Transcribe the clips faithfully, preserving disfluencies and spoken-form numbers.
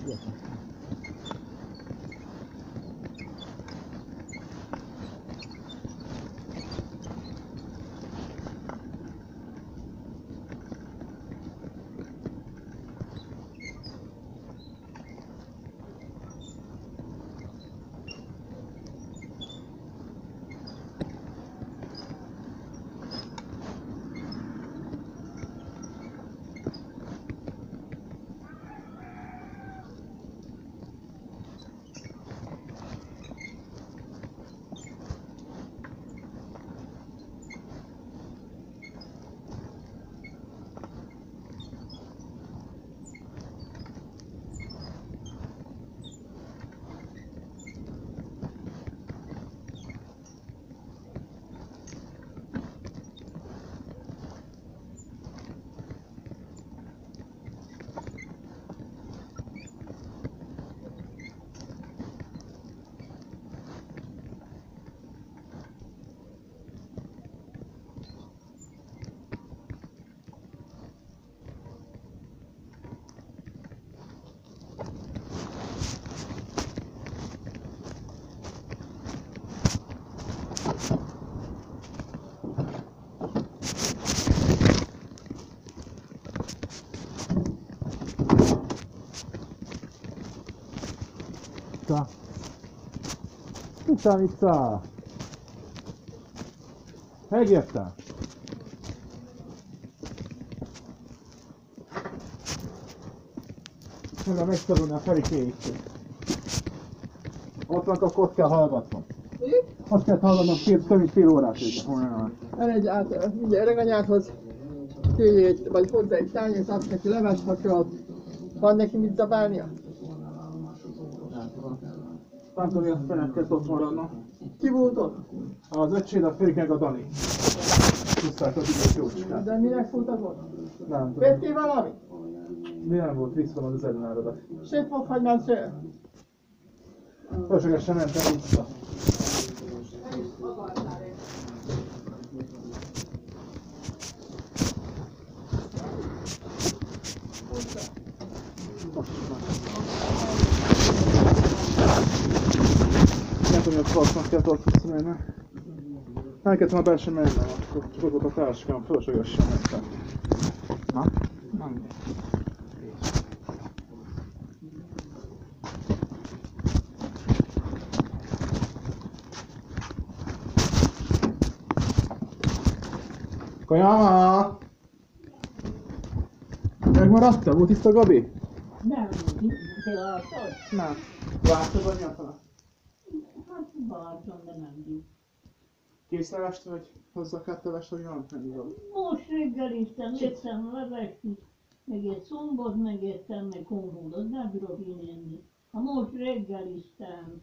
Vissza! Vissza, vissza! Megérte? Meg a megszorulni a Ferikéig. Ott van, akkor ott kell hallgatnom. Azt kell hallgatnom két, több mint fél órát őket. Elmegy át, ugye öreganyádhoz, tőjét, vagy hozzá egy tányért, adsz neki leves vacsorát. Van neki mit zabálnia? Nem tudom, hogy a fenet kell ott maradna. Ki volt ott? Az öcséd, a Ferik meg a Dani. Pusztáltak itt a jócskát. De minek voltak ott? Nem tudom. Vettél valami? Mi nem volt, vissza az előnáradat. Sét fokhagymán szél. Fölöslegesen mentem vissza. Nem tudom, hogy a karcnak kell tartani, mert elkezdtem a belső mennem, akkor csak ott volt a társkám, fölöslegesen mentem. Na? Nem. Kajama! Megmaradtál? Volt itt a Gabi? Nem, te látod? Nem. Láttad vagy nyatana? Hát vártam, de nem bírt. Készlevest vagy hozzá kettővest, hogy van? Nem tudom. Most reggeliztem, ettem levest is, meg egy szombot megettem, meg konfúdot, nem bírok én enni. Ha most reggeliztem,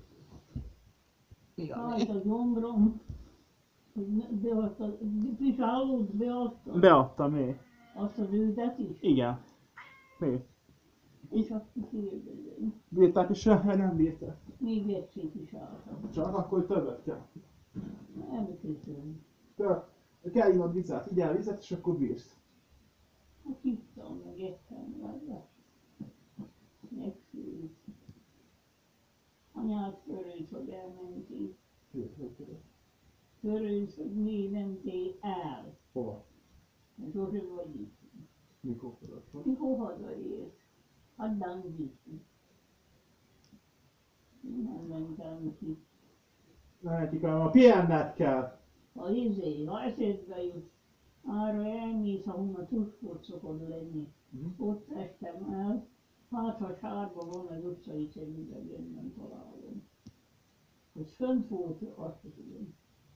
hát a gyomrom, hogy beadta, pisálót beadta, Beadtam, mi? azt az ődet is, Igen. Mi? és azt kikérdezem. Bírták is rá, vagy nem bírták? Még egyszer pisáltam. Csak akkor többet kell. Nem köszönöm. Te kell innod vizet, igyál vizet, és akkor bírsz. Hát ittam, meg ettem, látod? Megfőtt. Anyát törőt, hogy elmentél. Törőt, hogy mi mentél el. Hova? Sose vagy itt. Mikor tudod? Mikor hazaérsz? Addan vissza. Nem mentem ki. Nem, kikálom, a pihenned kell. Ha izé, ha eszedbe jut, arra elmész, ahonnan tuskot szokod lenni. Uh-huh. Ott estem el, hát ha sárba van az utcai szemüvegen, nem találom. Hogy fönt volt, azt tudom.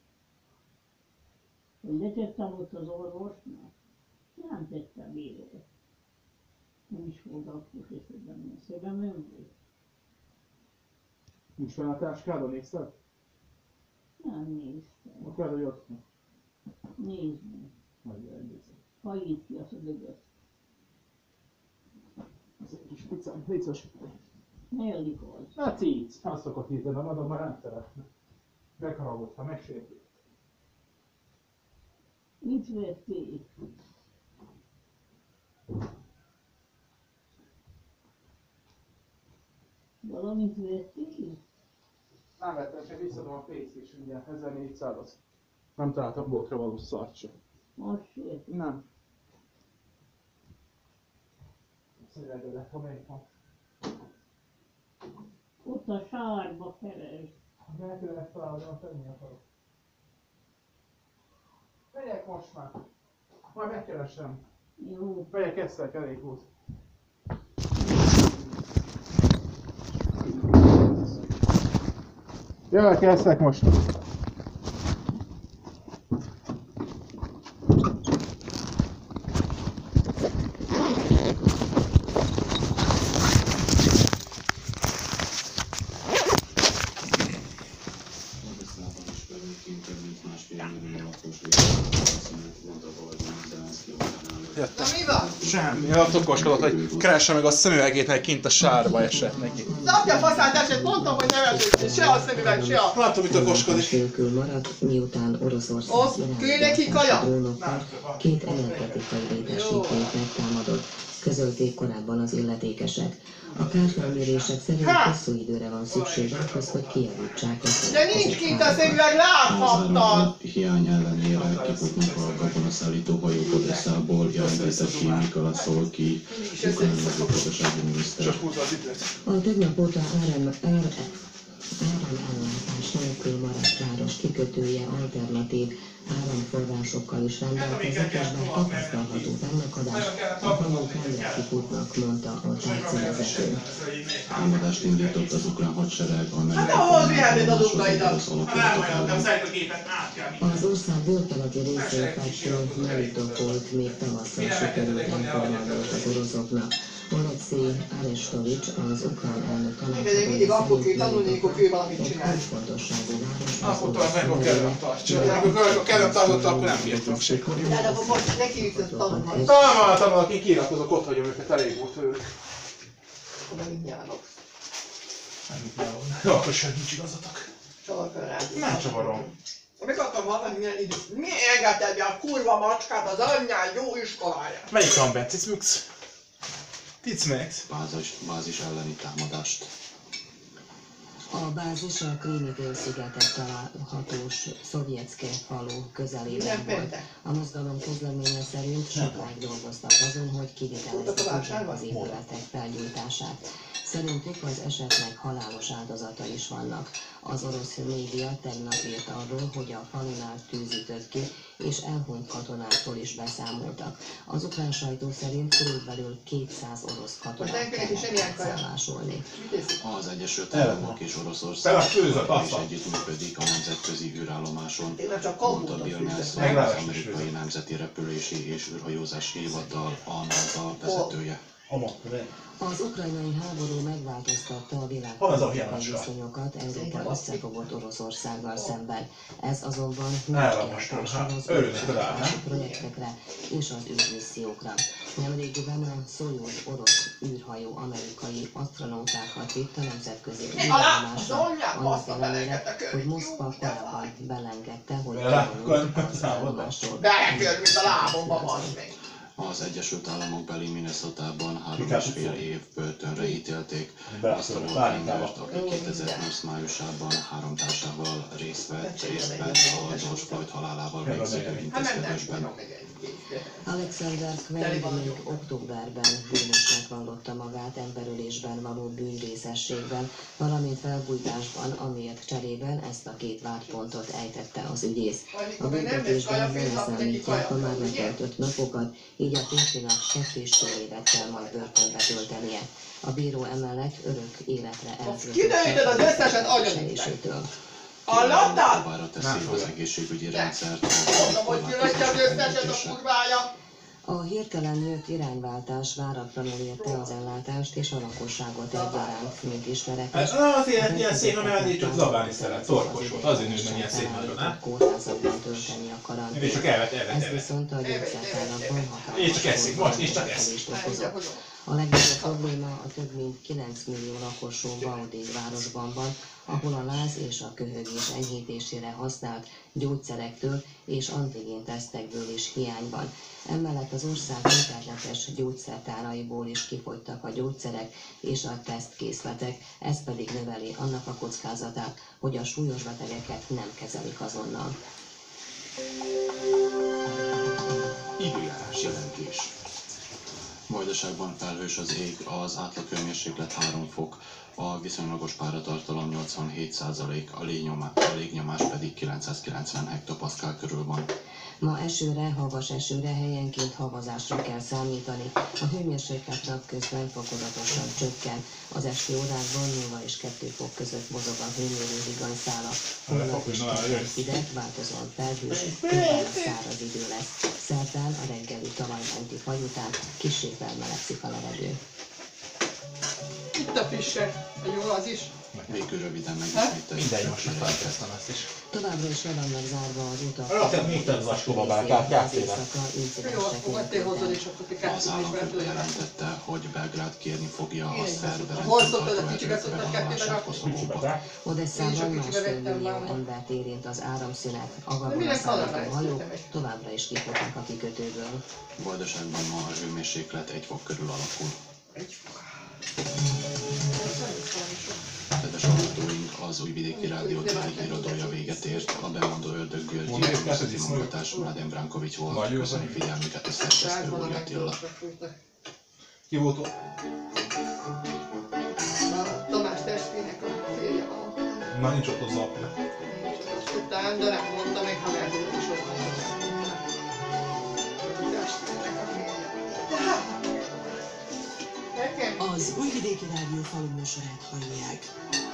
Hogy letettem ott az orvosnak, nem tettem végre. Nem is volt akkor eszedben, a szívem nem volt. Nincs fel a táskádon, nézted? Nem néztem. Ott kell, hogy ott van. Nézd meg. Majd elnézem. Hajít ki azt a dögöt. Ez egy kis picám, légy Mellik az. Hát így. Azt szokott írni, de magam már nem szeretne. Megharagott, ha megsértült. Mit vettél? Valamit vettél? Nem vettem, csak visszadom a pénzt is, ugye, ezernégyszázat. Nem találtam boltra való szart sem. Most se. Nem. Szövegő lett, ha melyik van. Ott a sárba keresd. Meg kellene találni, azt tenni akarok. Megyek most már. Majd megkeresem. Jó. Megyek egyszer, elég volt. Jövök, eszek most. Na mi van? Semmi, a tokoskodott, hogy keresse meg a szemüvegét, mert kint a sárba esett neki. Zapja faszát esett, mondtam, hogy nem esett, se a szemüveg, se a... Látom, hogy tokoskodik. Nélkül maradt, miután Oroszország Ott, küld neki kaja? drónokkal két energetikai létesítményt megtámadott, közölték korábban az illetékesek. A kárfelmérések szerint hosszú időre van szükség ahhoz, hogy kijavítsák a De nincs kint a szemüveg, láthattad! Hiány ellenére kifutnak a katonaszállító hajók Odesszából, jelentette ki Mikola Szolki, ukrán mezőgazdasági miniszter. A tegnap óta áram, áram, áramellátás nélkül maradt város kikötője alternatív áramforrásokkal is rendelkezik, és bár tapasztalható fennakadás, a hajók nem kifutnak, mondta a tájcélvezető. Támadást indított az ukrán hadsereg, amely Hát ahhoz vihetnéd az ukrajnát! Az ország délkeleti részén fekvő Melitopolt még tavasszal sikerült elfoglalniuk az oroszoknak. Oleksij Arestovics, az ukrán elnök Pedig mindig akkor kell tanulni, amikor ő valamit csinál. kulcsfontosságú város. Akkor talán meg a kellem tartsa. Amikor a kellem tartotta, akkor nem bírtam se. De akkor most neki is ezt tanulni. Talán tanul, aki kiirakozok, ott hagyom őket, elég volt tőlük. Oda mindjárt. Akkor sem nincs igazatok. Csavar rá. Nem csavarom. Meg akartam hallani, milyen idő. Mi engedted be a kurva macskát az anyján jó iskoláját? Melyik van bent? Ticmux? Ticmex? Bázis, bázis elleni támadást. A bázis a Krími félszigeten találhatós Szovjetszke falu közelében volt. A mozgalom közleménye szerint sokáig dolgoztak azon, hogy kivitelezik az épületek felgyújtását. Szerintük az esetnek halálos áldozata is vannak. Az orosz média tegnap írt arról, hogy a falunál tűz ütött ki, és elhunyt katonáktól is beszámoltak. Az ukrán sajtó szerint körülbelül kétszáz orosz katonát kellett szállásolni. Az Egyesült Államok és Oroszország is együttműködik a nemzetközi űrállomáson, mondta Bill Nelson, az amerikai nemzeti repülési és űrhajózási hivatal a NASA vezetője. Az ukrajnai háború megváltoztatta a világpolitikai viszonyokat Európa összefogott Oroszországgal szemben. Ez azonban nincs kihatással az űrkutatási projektekre és az űrmissziókra. Nemrégiben a Szojuz orosz űrhajó amerikai asztronautákat vitt a nemzetközi űrállomásra, annak ellenére, hogy Moszkva korábban belengedte, hogy elvonult az állomásról. Belenged, mint a lábomba van még. Az Egyesült Államok beli Minnesotában három és fél év börtönre ítélték azt a volt embert, aki kétezer-húsz májusában három társával részt vett, részt vett a George Floyd halálával végződő intézkedésben. Alexander Kveld még októberben bűnösnek vallotta magát emberölésben való bűnrészességben, valamint felbújtásban, amiért cserében ezt a két vádpontot ejtette az ügyész. A büntetésben nem számítják a már letöltött napokat, így a férfinak kettő és fél évet kell majd börtönbe töltenie. A bíró emellett örök életre Kiderülted az összeset elzőtt. Hallottad? Próbára teszi az egészségügyi rendszert. Mondom, hogy kiratja az összeset a kurvája. A hirtelen jött irányváltás váratlanul érte az ellátást és a lakosságot egyaránt, mint ismeretes. Na azért ilyen szép, mert így csak zabálni szeret, torkos volt, azért nőtt meg ilyen szép nagyon, ne? Kórházakban tölteni a karantén. És csak elvet, elvet, Ez elvet. viszont a gyógyszertárakban hatalmas És csak eszik, most is csak eszik. okozott. A legnagyobb probléma a több mint kilenc millió lakosú Baudin városban van, ahol a láz és a köhögés enyhítésére használt gyógyszerektől és antigén-tesztekből is hiány van. Emellett az ország internetes gyógyszertáraiból is kifogytak a gyógyszerek és a tesztkészletek, ez pedig növeli annak a kockázatát, hogy a súlyos betegeket nem kezelik azonnal. Időjárás jelentés. Vajdaságban felhős az ég, az átlaghőmérséklet három fok, a viszonylagos páratartalom nyolcvanhét százalék, a légnyomás, a légnyomás pedig kilencszázkilencven hektopaszkál körül van. Ma esőre, havas esőre, helyenként havazásra kell számítani. A hőmérséklet napközben fokozatosan csökken. Az esti órákban nulla és kettő fok között mozog a hőmérő villanyszála. Holnap is csökken hideg, változóan felhős, közel száraz idő lesz. Szerdán a reggeli talajmenti fagy után kissé felmelegszik a levegő. Itt a frissek, jó az is. Végül röviden megismételjük. Minden most megtalálkoztam ezt is. Továbbra is le vannak zárva az utak. Rakjad még több zacskóba bele, tehát játszél. Jó, akkor vettél hozzad és akkor ti Az kettőt is államfő belőle. jelentette, hogy Belgrád kérni fogja a Én szerb a horszoktól a kicsiket rendszerbe szoktak kettőbe bevallását rakni. Koszovóba. Odesszában Én is a kicsibe másfél vettem millió már. embert érint az áramszünet, a De mire gabonaszállító kalandrász hajók tettem egy? továbbra is kifutnak a kikötőből. Vajdaságban ma a hőmérséklet egy fok körül alakul. Egy fok. Kedves hallgatóink, az Újvidéki Rádió téli híradója véget ért. A bemondó Ördög Györgyi, a műszaki munkatárs Mladen Brankovics volt. Köszönjük figyelmüket a szerkesztő Új Attila. Ki volt ott? A Tamás testvérnek a férje van. Már nincs ott az apja. Nincs ott, azt tudtam, de nem mondta még, ha megint is ott van. A testvérnek a férje. Nekem Az Újvidéki Rádió faluműsorát hallják.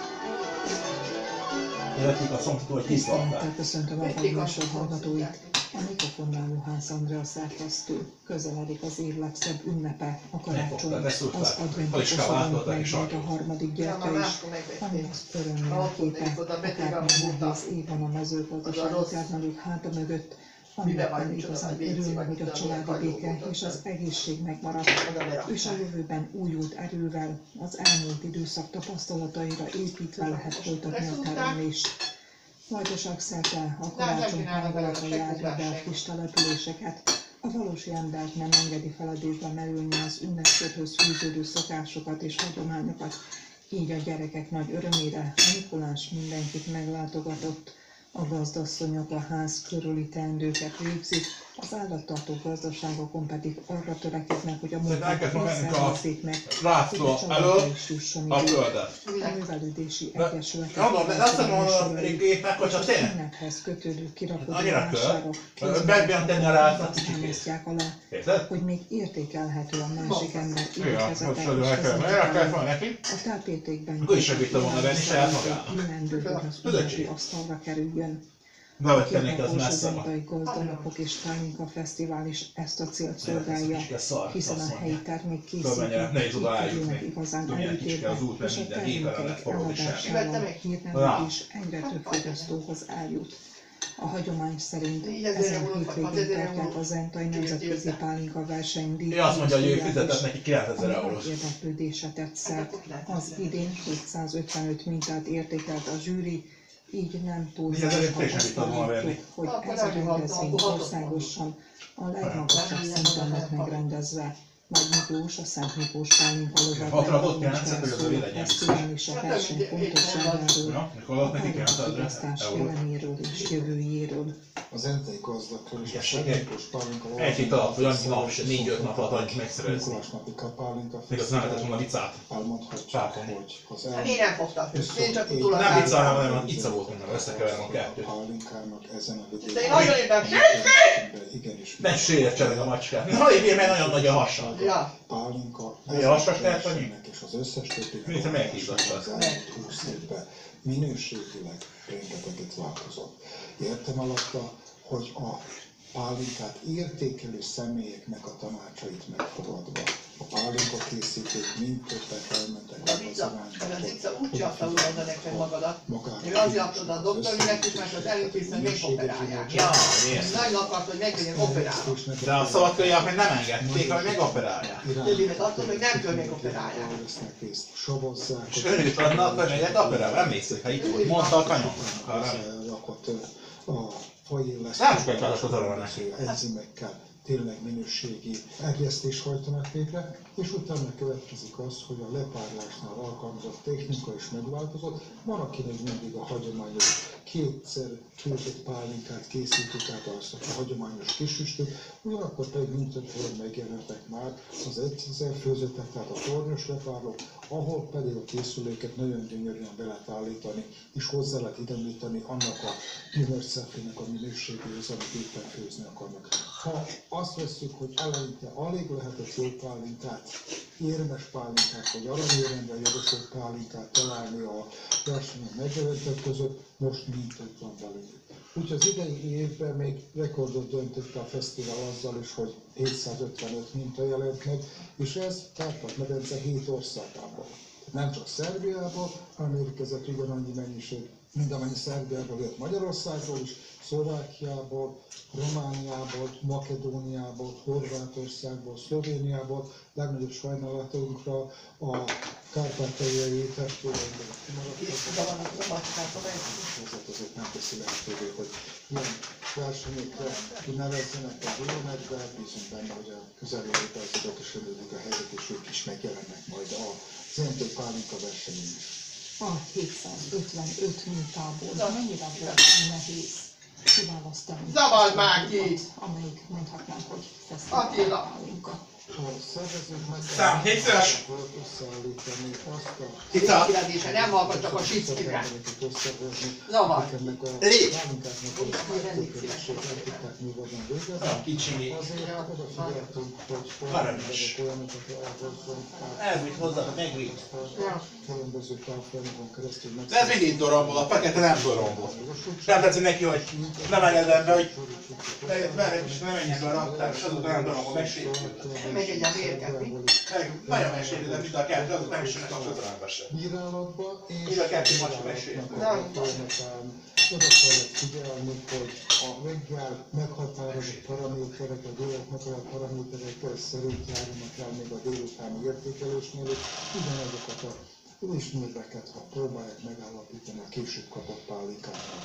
Vettük a szomszédtól, hogy Tisztelettel tisztalták. köszöntöm a faluműsor hallgatóit. A mikrofonnál Luhász Andrea szerkesztő. Közeledik az év legszebb ünnepe, a karácsony, az adventi koszorúnak megvolt a harmadik gyertya is, ami az örömmel képe, akármilyen nehéz év van a mezőgazdasági termelők háta mögött, amiben igazán örülne, hogy a családi béke és az egészség megmaradt, és a jövőben újult erővel, az elmúlt időszak tapasztalataira építve lehet folytatni a termelést. Vajdaság szerte a karácsony hangulatra járja be a kis településeket. A valósi embert nem engedi feledésbe merülni az ünnepkörhöz fűződő szokásokat és hagyományokat. Így a gyerekek nagy örömére a Mikulás mindenkit meglátogatott. A gazdasszonyok a ház körüli teendőket végzik, az állattartó gazdaságokon pedig arra törekednek, hogy a munkát megszervezzék meg, hogy a családra is jusson a idő. földet. A művelődési De- egyesületek Mondom, de azt mondom, hogy a gépnek, hogy csak az tényleg. ünnephez kötődő Annyira kirakodásárok költ. Bebjöntenni a rázat, kicsit támasztják alá, Érted? hogy még értékelhető a másik ember Igen, igazete most és adom el kell, mert el kell fel neki. a tápértékben Akkor is segített volna venni saját magának. illendő, hogy az Tudod, ünnepi Csi? asztalra kerüljön. Bevettenék, az Kiadós messze van. Zentai Gazdanapok és Pálinka Fesztivál is ezt a célt szolgálja, hiszen a helyi termék Fölmenjenek, nehéz oda készítők eljutni. kerülnek igazán Tudom, milyen kicske előtérbe, az út, mert és a minden gépelen termékeik lett forró is el. eladásával Na. hírnevük is egyre több fogyasztóhoz eljut. A hagyomány szerint négyezer ezen euró, hétvégén hatezer tartják euró. a Zentai Nemzetközi Pálinka verseny Ő azt mondja, hogy ő díjat, fizetett és neki kilencezer a eurót. érdeklődésre tett szert. Az idén hétszázötvenöt mintát értékelt a zsűri, így nem túlzás, Négyezer ha teljesen azt tudtam volna venni. állítjuk, hogy Akkor ez a elhihatom, rendezvény akkor hatot országosan a legmagasabb szinten lett megrendezve. Nagy Miklós, a Szent Miklós Pálinka Hatra adott lovagmester kilencet, hogy az övé legyen. fesztivál és a verseny fontosságáról, Ja, mikor adott neki a kilencezret fogyasztás eurót. jelenéről és jövőjéről. Az Zentai Gazdakör és a Igen, Segítős Pálinka Egy hét alatt, vagy annyi nap, négy-öt nap alatt annyit megszerezni. Mikulás napi kapálinka Még azt nem lehetett volna viccát. elmondhatjuk, Sápolni. hogy az Hát én nem fogtam. Én csak Én- tudok. Nem viccál, hanem olyan ica volt minden, összekeverem a a kettőt. pálinkának ezen a De én vidéken nagyon értem. igenis Ne sértse a macskát. Na, így mert nagyon nagy a hasa. Ja. pálinka Mi a hasas tehet, vagy mi? versenynek és az összes többi Mi, te megkízatod? az elmúlt húsz évben minőségileg rengeteget változott. Értem alatta, hogy a pálinkát értékelő személyeknek a tanácsait megfogadva. A pálinka készítők mind többet elmentek A abba az vicca, irányba, az hogy vicca úgy csapta úgy neked magadat. magára Ő azért adta a doktorinek is, mert az előkészítően még operálják. Ja, értem. Nagyon akart, hogy meglegyen operálva. De a szabadkőjak meg nem engedték, hogy megoperálják. Többének attól, hogy nem kell még operálják. És örült adna a könyvegyet operálva, emlékszik, ha itt volt, mondta a kanyarnak. A fajillesztő Nem sokáig választott arra neki. enzimekkel tényleg minőségi erjesztést hajtanak végre, és utána következik az, hogy a lepárlásnál alkalmazott technika is megváltozott. Van, aki még mindig a hagyományos kétszer főzött pálinkát készítik, tehát azt a hagyományos kisüstőt, ugyanakkor pedig mindtöbbször megjelentek már az egyszer főzöttek, tehát a tornyos lepárlók, ahol pedig a készüléket nagyon gyönyörűen be lehet állítani, és hozzá lehet idomítani annak a gyümölcsszeflének a minőségéhez, amit éppen főzni akarnak. Ha azt vesszük, hogy eleinte alig lehetett jó pálinkát, érmes pálinkát, vagy aranyéremre jogosult pálinkát találni a versenyen megjelentek között, most mindent van belőle. Úgyhogy az idei évben még rekordot döntötte a fesztivál azzal is, hogy hétszázötvenöt minta jelent meg, és ez Kárpát-medence hét országából. Nem csak Szerbiából, hanem érkezett ugyanannyi mennyiség, mint amennyi Szerbiából jött Magyarországról is, Szlovákiából, Romániából, Makedóniából, Horvátországból, Szlovéniából, legnagyobb sajnálatunkra a kárpátaljai testvéreinket kimaradtak. Ez azért nem teszi lehetővé, hogy ilyen versenyekre nevezzenek a bőrnek, de bízunk benne, hogy a közeljövőben azok is elődik a helyzet, és ők is megjelennek majd a Zentő Pálinka versenyén is. A hétszázötvenöt mintából mennyire volt nehéz kiválasztani? Zavard már ki! Amelyik mondhatnánk, hogy fesztivál Attila! pálinka. A szervezők meg Szám, hétszeres! összeállítani azt a Kiszállítása nem hallgat, csak a sicskire. Zavar! Lép! A kicsi. Azért odafigyeltünk, hogy Aranyos. olyanokat elhozzon. Elvitt hozzá, megvitt. Különböző távfolyamokon keresztül meg. De ez mindig dorombol, a fekete nem dorombol. Nem tetszik neki, hogy nem engedem be, hogy bejött és nem menjen be a raktár, és azután nem dorombol, megsérült. Még egy a vérket, mi? Nagyon megsérült, de mint a kettő, azok nem is a közránba sem. Bírálatba és Mind a kettő macsa megsérült. oda kellett figyelni, hogy a reggel meghatározott paraméterek, a dolgok meghatározott paraméterekkel szerint járnak el még a délutáni értékelésnél, és ugyanazokat a ismérveket, ha próbálják megállapítani a később kapott pálinkánál.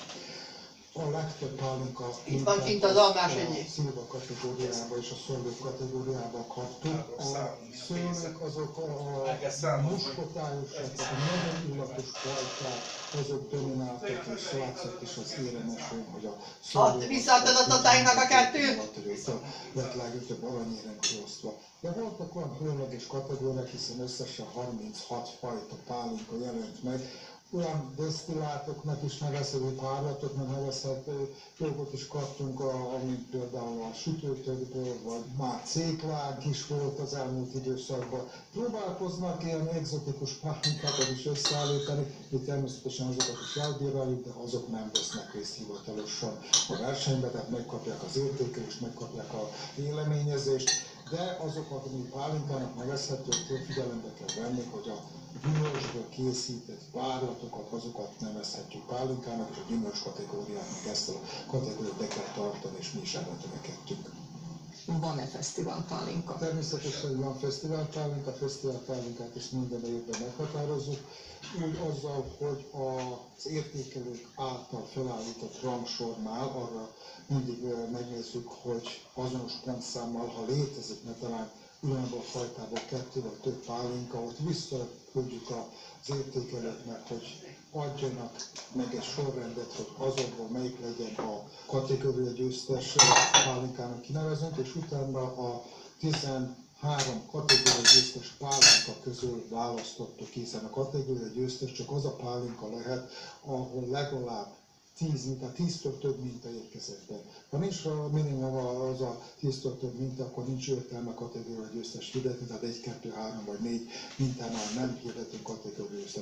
A legtöbb pálinka Itt van kint az almás a egyéb. szilva kategóriába és a szörlők kategóriába kaptuk. A szőlők azok a muskotályosak, a nagyon illatos fajták, azok domináltak, és látszott is az érenesén, hogy a Ott visszaadtad a tájnak a kettőt? lett legtöbb aranyérem kiosztva. De voltak olyan különleges kategóriák, hiszen összesen harminchat fajta pálinka jelent meg. Olyan desztillátoknak is nevezhető, párlatoknak nevezhető dolgot is kaptunk, amint például a sütőtökből, vagy már céklák is volt az elmúlt időszakban. Próbálkoznak ilyen egzotikus pálinkákat is összeállítani, mi természetesen azokat is elbíráljuk, de azok nem vesznek részt hivatalosan a versenybe, tehát megkapják az értékelést, megkapják a véleményezést, de azokat, ami pálinkának nevezhetők, figyelembe kell venni, hogy a gyümölcsből készített párlatokat, azokat nevezhetjük pálinkának, és a gyümölcs kategóriának ezt a kategóriát be kell tartani, és mi is erre törekedtünk. Van-e fesztivál pálinka? Természetesen van fesztivál pálinka, a fesztivál pálinkát is minden évben meghatározzuk, úgy azzal, hogy az értékelők által felállított rangsornál arra mindig megnézzük, hogy azonos pontszámmal, ha létezik, mert talán ugyanabban a fajtában kettő vagy több pálinka, ott visszaküldjük az értékelőknek, hogy adjanak meg egy sorrendet, hogy azokból melyik legyen a kategória győztes pálinkának kinevezünk, és utána a tizenhárom kategória győztes pálinka közül választottuk, hiszen a kategória győztes csak az a pálinka lehet, ahol legalább tíz minta, tíztől több minta érkezett be. Ha nincs a minimum az a tíztől több minta, akkor nincs értelme kategória győztes hirdetni, tehát egy, kettő, három vagy négy mintánál nem hirdetünk kategória győztes.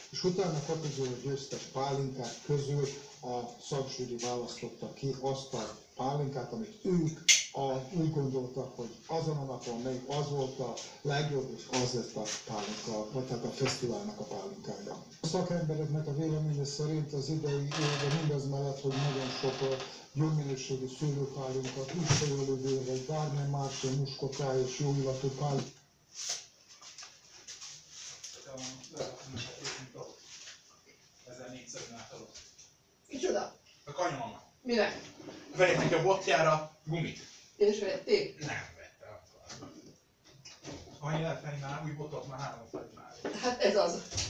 És utána kategória győztes pálinkák közül a szakzsűri választotta ki azt a pálinkát, amit ők a, úgy gondoltak, hogy azon a napon még az volt a legjobb, és az lett a pálinka, vagy tehát a fesztiválnak a pálinkája. A szakembereknek a véleménye szerint az idei évben mindaz mellett, hogy nagyon sok jó minőségű szőlőpálinka, húsfejölődő, vagy bármilyen más muskoká és jó illatú pálinka. Micsoda? A kanyolma. Mire? Vegyek neki a botjára gumit. Én is vették? Nem vette. Annyi lehet venni már új botot, már háromszor már. Hát ez az.